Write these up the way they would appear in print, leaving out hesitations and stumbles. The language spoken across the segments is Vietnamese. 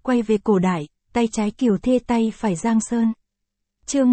quay về cổ đại, tay trái Kiều Thê tay phải Giang Sơn. Chương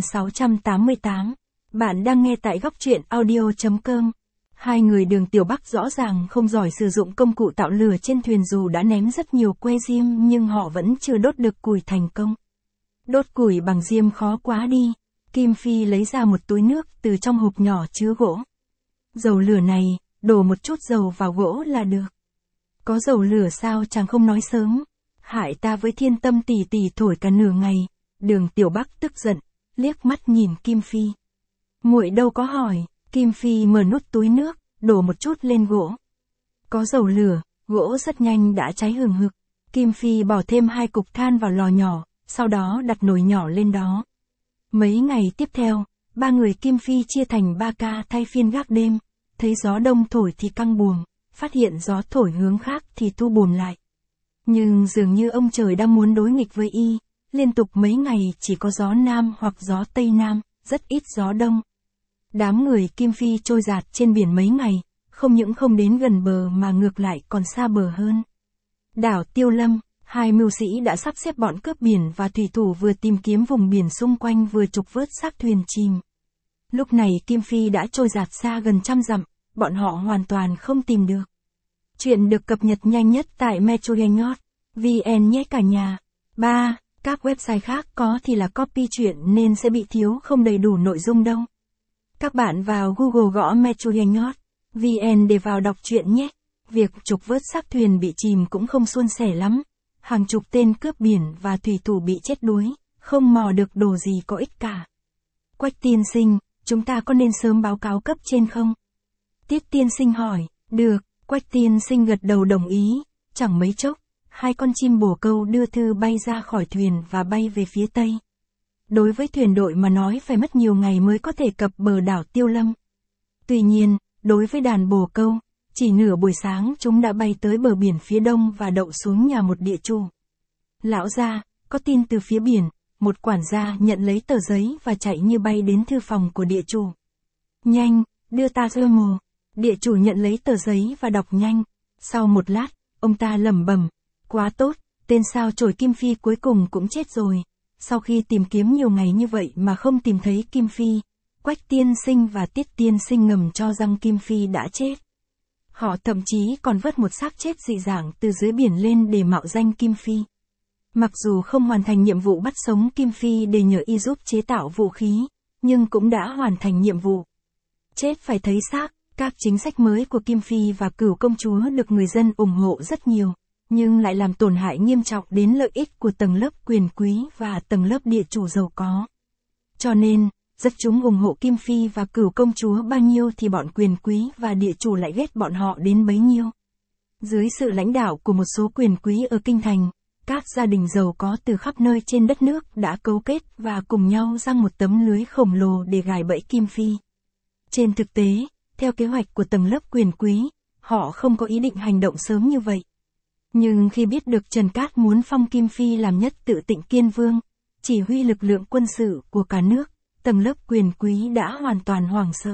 1688. Bạn đang nghe tại góc truyện audio.com. Hai người Đường Tiểu Bắc rõ ràng không giỏi sử dụng công cụ tạo lửa trên thuyền, dù đã ném rất nhiều que diêm nhưng họ vẫn chưa đốt được củi thành công. Đốt củi bằng diêm khó quá đi. Kim Phi lấy ra một túi nước từ trong hộp nhỏ chứa gỗ. Dầu lửa này, đổ một chút dầu vào gỗ là được. Có dầu lửa sao chàng không nói sớm? Hại ta với Thiên Tâm tỷ tỷ thổi cả nửa ngày. Đường Tiểu Bắc tức giận, liếc mắt nhìn Kim Phi. Muội đâu có hỏi. Kim Phi mở nút túi nước, đổ một chút lên gỗ. Có dầu lửa, gỗ rất nhanh đã cháy hừng hực. Kim Phi bỏ thêm 2 cục than vào lò nhỏ, sau đó đặt nồi nhỏ lên đó. Mấy ngày tiếp theo, 3 người Kim Phi chia thành 3 ca thay phiên gác đêm. Thấy gió đông thổi thì căng buồm, phát hiện gió thổi hướng khác thì thu buồm lại. Nhưng dường như ông trời đang muốn đối nghịch với y, liên tục mấy ngày chỉ có gió nam hoặc gió tây nam, rất ít gió đông. Đám người Kim Phi trôi dạt trên biển mấy ngày, không những không đến gần bờ mà ngược lại còn xa bờ hơn. Đảo Tiêu Lâm, 2 mưu sĩ đã sắp xếp bọn cướp biển và thủy thủ vừa tìm kiếm vùng biển xung quanh vừa trục vớt xác thuyền chìm. Lúc này Kim Phi đã trôi dạt xa gần 100 dặm, bọn họ hoàn toàn không tìm được. Chuyện được cập nhật nhanh nhất tại metrogenhot.vn nhé cả nhà. 3. Các website khác có thì là copy chuyện nên sẽ bị thiếu không đầy đủ nội dung đâu. Các bạn vào Google gõ metrogenhot.vn để vào đọc truyện nhé. Việc trục vớt xác thuyền bị chìm cũng không suôn sẻ lắm. Hàng chục tên cướp biển và thủy thủ bị chết đuối, không mò được đồ gì có ích cả. Quách tiên sinh, chúng ta có nên sớm báo cáo cấp trên không? Tiết tiên sinh hỏi. Được, Quách tiên sinh gật đầu đồng ý. Chẳng mấy chốc, 2 con chim bồ câu đưa thư bay ra khỏi thuyền và bay về phía tây. Đối với thuyền đội mà nói phải mất nhiều ngày mới có thể cập bờ đảo Tiêu Lâm. Tuy nhiên, đối với đàn bồ câu, chỉ nửa buổi sáng chúng đã bay tới bờ biển phía đông và đậu xuống nhà một địa chủ. Lão gia, có tin từ phía biển, một quản gia nhận lấy tờ giấy và chạy như bay đến thư phòng của địa chủ. Nhanh, đưa ta ra mồ. Địa chủ nhận lấy tờ giấy và đọc nhanh. Sau một lát, ông ta lẩm bẩm, quá tốt, tên sao chổi Kim Phi cuối cùng cũng chết rồi. Sau khi tìm kiếm nhiều ngày như vậy mà không tìm thấy Kim Phi, Quách tiên sinh và Tiết tiên sinh ngầm cho rằng Kim Phi đã chết. Họ thậm chí còn vớt một xác chết dị dạng từ dưới biển lên để mạo danh Kim Phi. Mặc dù không hoàn thành nhiệm vụ bắt sống Kim Phi để nhờ y giúp chế tạo vũ khí, nhưng cũng đã hoàn thành nhiệm vụ. Chết phải thấy xác, các chính sách mới của Kim Phi và Cửu công chúa được người dân ủng hộ rất nhiều, nhưng lại làm tổn hại nghiêm trọng đến lợi ích của tầng lớp quyền quý và tầng lớp địa chủ giàu có. Cho nên, dân chúng ủng hộ Kim Phi và Cửu công chúa bao nhiêu thì bọn quyền quý và địa chủ lại ghét bọn họ đến bấy nhiêu. Dưới sự lãnh đạo của một số quyền quý ở Kinh Thành, các gia đình giàu có từ khắp nơi trên đất nước đã cấu kết và cùng nhau giăng một tấm lưới khổng lồ để gài bẫy Kim Phi. Trên thực tế, theo kế hoạch của tầng lớp quyền quý, họ không có ý định hành động sớm như vậy. Nhưng khi biết được Trần Cát muốn phong Kim Phi làm nhất tự Tịnh Kiên Vương, chỉ huy lực lượng quân sự của cả nước, tầng lớp quyền quý đã hoàn toàn hoảng sợ.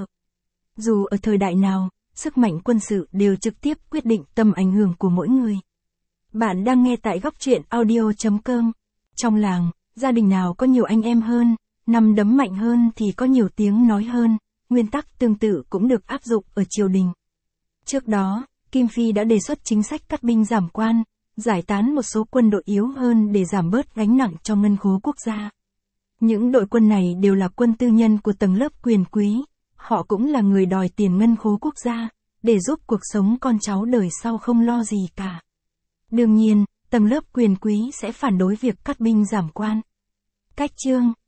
Dù ở thời đại nào, sức mạnh quân sự đều trực tiếp quyết định tầm ảnh hưởng của mỗi người. Bạn đang nghe tại góc truyện audio.com. Trong làng, gia đình nào có nhiều anh em hơn, nắm đấm mạnh hơn thì có nhiều tiếng nói hơn, nguyên tắc tương tự cũng được áp dụng ở triều đình. Trước đó, Kim Phi đã đề xuất chính sách cắt binh giảm quan, giải tán một số quân đội yếu hơn để giảm bớt gánh nặng cho ngân khố quốc gia. Những đội quân này đều là quân tư nhân của tầng lớp quyền quý, họ cũng là người đòi tiền ngân khố quốc gia, để giúp cuộc sống con cháu đời sau không lo gì cả. Đương nhiên, tầng lớp quyền quý sẽ phản đối việc cắt binh giảm quan. Cách chương